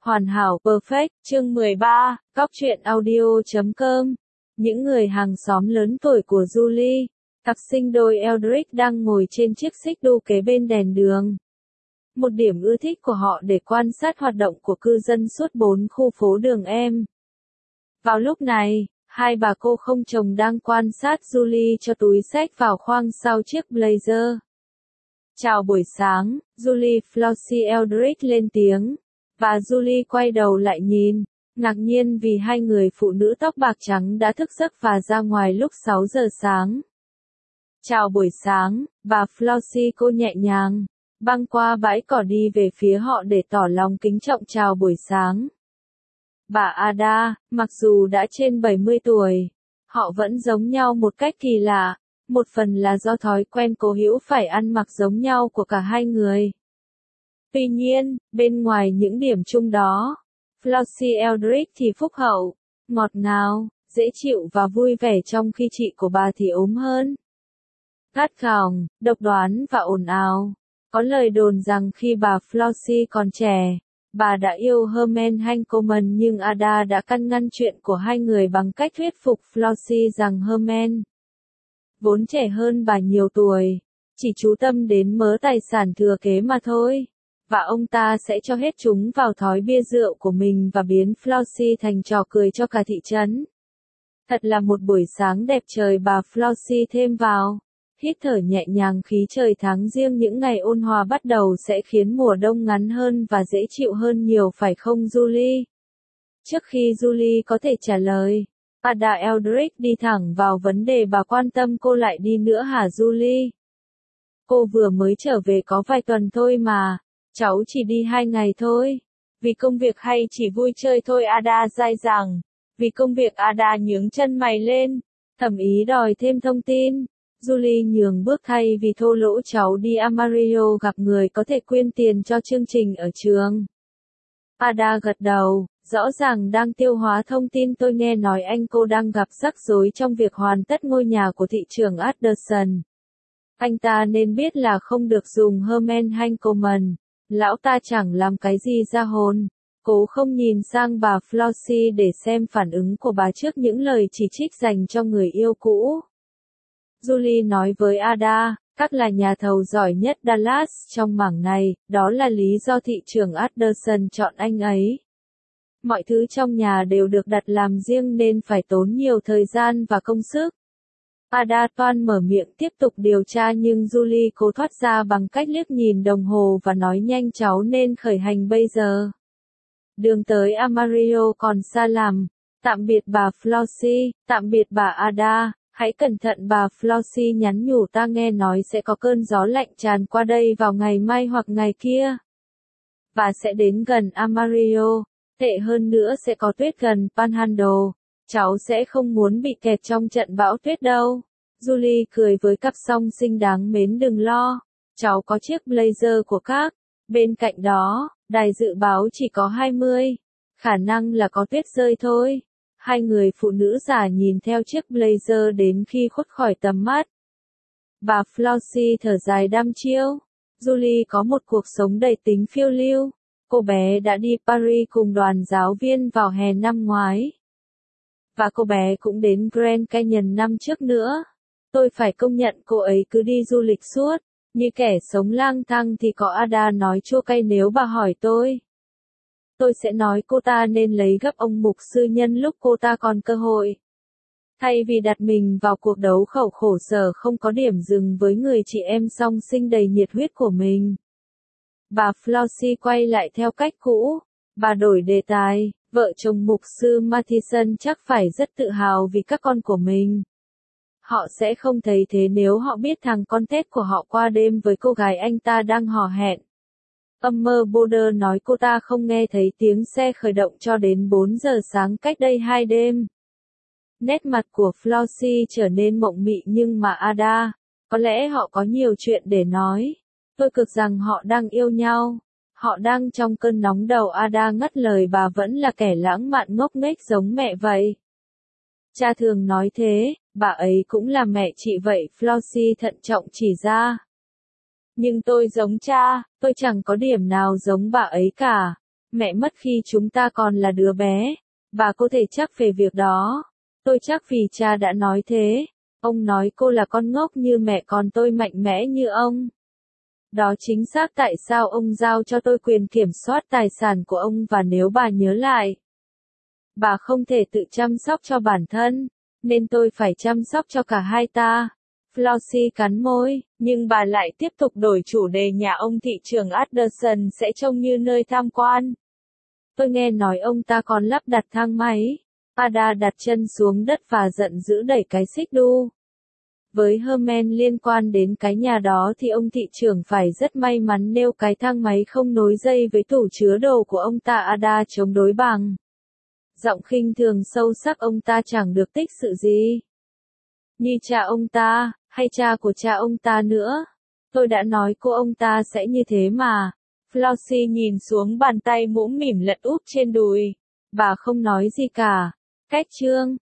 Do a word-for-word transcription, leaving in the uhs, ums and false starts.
Hoàn hảo perfect, chương mười ba, Cóc truyện audio chấm com. Những người hàng xóm lớn tuổi của Julie, cặp sinh đôi Eldridge đang ngồi trên chiếc xích đu kế bên đèn đường. Một điểm ưa thích của họ để quan sát hoạt động của cư dân suốt bốn khu phố đường em. Vào lúc này, hai bà cô không chồng đang quan sát Julie cho túi xách vào khoang sau chiếc Blazer. Chào buổi sáng, Julie Flossie Eldridge lên tiếng. Và Julie quay đầu lại nhìn, ngạc nhiên vì hai người phụ nữ tóc bạc trắng đã thức giấc và ra ngoài lúc sáu giờ sáng. Chào buổi sáng, bà Flossie cô nhẹ nhàng, băng qua bãi cỏ đi về phía họ để tỏ lòng kính trọng chào buổi sáng. Bà Ada, mặc dù đã trên bảy mươi tuổi, họ vẫn giống nhau một cách kỳ lạ, một phần là do thói quen cố hữu phải ăn mặc giống nhau của cả hai người. Tuy nhiên, bên ngoài những điểm chung đó, Flossie Eldridge thì phúc hậu, ngọt ngào, dễ chịu và vui vẻ trong khi chị của bà thì ốm hơn. Gắt gỏng, độc đoán và ồn ào. Có lời đồn rằng khi bà Flossie còn trẻ, bà đã yêu Herman Hancoman nhưng Ada đã căn ngăn chuyện của hai người bằng cách thuyết phục Flossie rằng Herman, vốn trẻ hơn bà nhiều tuổi, chỉ chú tâm đến mớ tài sản thừa kế mà thôi. Và ông ta sẽ cho hết chúng vào thói bia rượu của mình và biến Flossie thành trò cười cho cả thị trấn. Thật là một buổi sáng đẹp trời, bà Flossie thêm vào. Hít thở nhẹ nhàng, khí trời tháng riêng những ngày ôn hòa bắt đầu sẽ khiến mùa đông ngắn hơn và dễ chịu hơn nhiều phải không Julie? Trước khi Julie có thể trả lời, Ada Eldridge đi thẳng vào vấn đề. Bà quan tâm cô lại đi nữa hả Julie? Cô vừa mới trở về có vài tuần thôi mà. Cháu chỉ đi hai ngày thôi. Vì công việc hay chỉ vui chơi thôi? Ada dai dẳng. Vì công việc? Ada nhướng chân mày lên, thầm ý đòi thêm thông tin. Julie nhường bước thay vì thô lỗ. Cháu đi Amarillo gặp người có thể quyên tiền cho chương trình ở trường. Ada gật đầu, rõ ràng đang tiêu hóa thông tin. Tôi nghe nói anh cô đang gặp rắc rối trong việc hoàn tất ngôi nhà của thị trưởng Anderson. Anh ta nên biết là không được dùng Herman Hancoman. Lão ta chẳng làm cái gì ra hồn. Cố không nhìn sang bà Flossie để xem phản ứng của bà trước những lời chỉ trích dành cho người yêu cũ. Julie nói với Ada, các là nhà thầu giỏi nhất Dallas trong mảng này, đó là lý do thị trưởng Anderson chọn anh ấy. Mọi thứ trong nhà đều được đặt làm riêng nên phải tốn nhiều thời gian và công sức. Ada toan mở miệng tiếp tục điều tra nhưng Julie cố thoát ra bằng cách liếc nhìn đồng hồ và nói nhanh, cháu nên khởi hành bây giờ. Đường tới Amarillo còn xa lắm. Tạm biệt bà Flossie, tạm biệt bà Ada, hãy cẩn thận. Bà Flossie nhắn nhủ, ta nghe nói sẽ có cơn gió lạnh tràn qua đây vào ngày mai hoặc ngày kia. Và sẽ đến gần Amarillo, tệ hơn nữa sẽ có tuyết gần Panhandle. Cháu sẽ không muốn bị kẹt trong trận bão tuyết đâu. Julie cười với cặp song sinh đáng mến, đừng lo. Cháu có chiếc blazer của các. Bên cạnh đó, đài dự báo chỉ có hai mươi. Khả năng là có tuyết rơi thôi. Hai người phụ nữ già nhìn theo chiếc blazer đến khi khuất khỏi tầm mắt. Bà Flossie thở dài đăm chiêu. Julie có một cuộc sống đầy tính phiêu lưu. Cô bé đã đi Paris cùng đoàn giáo viên vào hè năm ngoái. Và cô bé cũng đến Grand Canyon năm trước nữa. Tôi phải công nhận cô ấy cứ đi du lịch suốt, như kẻ sống lang thang thì có. Ada nói chua cay. Nếu bà hỏi tôi, tôi sẽ nói cô ta nên lấy gấp ông mục sư nhân lúc cô ta còn cơ hội. Thay vì đặt mình vào cuộc đấu khẩu khổ sở không có điểm dừng với người chị em song sinh đầy nhiệt huyết của mình. Bà Flossie quay lại theo cách cũ. Bà đổi đề tài. Vợ chồng mục sư Mathison chắc phải rất tự hào vì các con của mình. Họ sẽ không thấy thế nếu họ biết thằng con tết của họ qua đêm với cô gái anh ta đang hò hẹn. Summer Border nói cô ta không nghe thấy tiếng xe khởi động cho đến bốn giờ sáng cách đây hai đêm. Nét mặt của Flossie trở nên mộng mị nhưng mà Ada, có lẽ họ có nhiều chuyện để nói. Tôi cực rằng họ đang yêu nhau. Họ đang trong cơn nóng đầu. Ada ngắt lời, bà vẫn là kẻ lãng mạn ngốc nghếch giống mẹ vậy. Cha thường nói thế, bà ấy cũng là mẹ chị vậy, Flossie thận trọng chỉ ra. Nhưng tôi giống cha, tôi chẳng có điểm nào giống bà ấy cả. Mẹ mất khi chúng ta còn là đứa bé. Bà có thể chắc về việc đó. Tôi chắc vì cha đã nói thế. Ông nói cô là con ngốc như mẹ còn tôi mạnh mẽ như ông. Đó chính xác tại sao ông giao cho tôi quyền kiểm soát tài sản của ông và nếu bà nhớ lại. Bà không thể tự chăm sóc cho bản thân, nên tôi phải chăm sóc cho cả hai ta. Flossie cắn môi, nhưng bà lại tiếp tục đổi chủ đề nhà ông thị trưởng Anderson sẽ trông như nơi tham quan. Tôi nghe nói ông ta còn lắp đặt thang máy. Ada đặt chân xuống đất và giận dữ đẩy cái xích đu. Với Herman liên quan đến cái nhà đó thì ông thị trưởng phải rất may mắn nếu cái thang máy không nối dây với tủ chứa đồ của ông ta. Ada chống đối bằng giọng khinh thường sâu sắc. Ông ta chẳng được tích sự gì như cha ông ta, hay cha của cha ông ta nữa. Tôi đã nói cô ông ta sẽ như thế mà. Flossie nhìn xuống bàn tay mũm mỉm lật úp trên đùi. Bà không nói gì cả. Cách chương